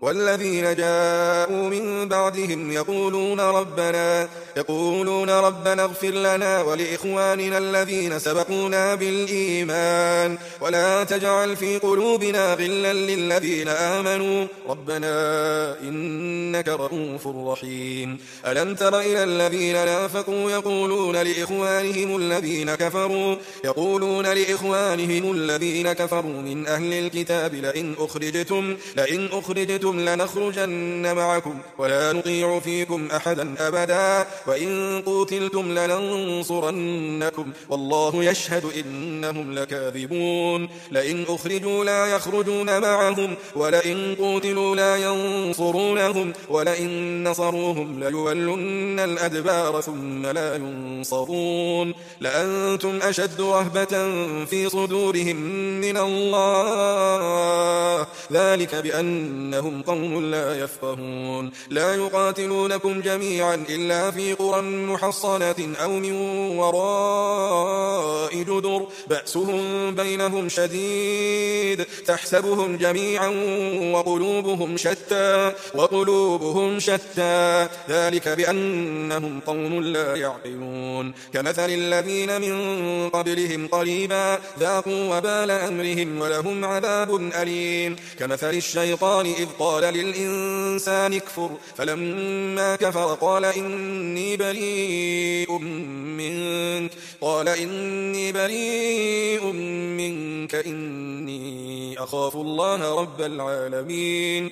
والذين جاءوا من بعدهم يقولون ربنا اغفر لنا ولإخواننا الذين سبقونا بالإيمان ولا تجعل في قلوبنا غلا للذين آمنوا ربنا إنك رؤوف رحيم. ألم تر إلى الذين نافقوا يقولون لإخوانهم الذين كفروا من أهل الكتاب لئن أخرجتم لنخرجن معكم ولا نطيع فيكم أحدا أبدا وإن قوتلتم لننصرنكم والله يشهد إنهم لكاذبون. لئن أخرجوا لا يخرجون معهم ولئن قوتلوا لا ينصرونهم ولئن نصروهم ليولن الأدبار ثم لا ينصرون. لأنتم أشد رهبة في صدورهم من الله ذلك بأنهم قوم لا يفقهون. لا يقاتلونكم جميعا إلا في قرى محصنة أو من وراء جدر بأسهم بينهم شديد تحسبهم جميعا وقلوبهم شتى ذلك بأنهم قوم لا يعقلون. كمثل الذين من قبلهم قريبا ذاقوا وبال أمرهم ولهم عذاب أليم. كمثل الشيطان إذ قال للإنسان اكفر فلما كفر قال إني بريء منك إني أخاف الله رب العالمين.